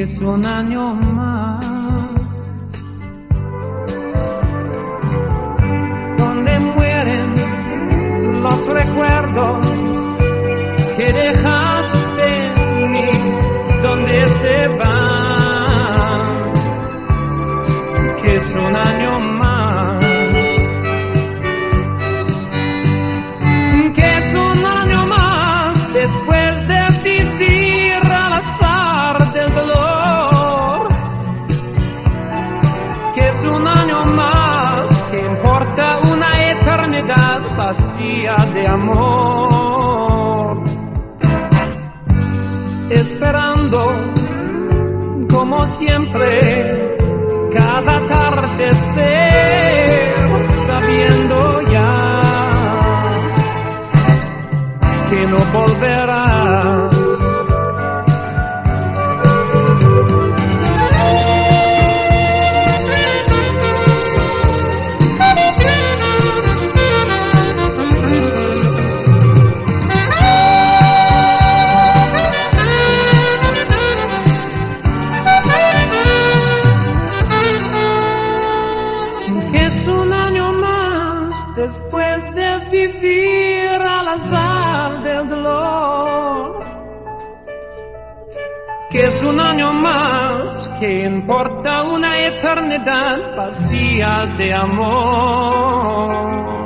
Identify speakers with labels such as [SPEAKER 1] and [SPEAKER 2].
[SPEAKER 1] es un año más, donde mueren los recuerdos que dejaste en mí, donde se van, que es un año más, que es un año más después de vivir al azar del dolor, que es un año más, que importa una eternidad vacía de amor, esperando como siempre cada atardecer, sabiendo ya que no volverás. Después de vivir al azar del dolor, que es un año más, que importa una eternidad vacía de amor.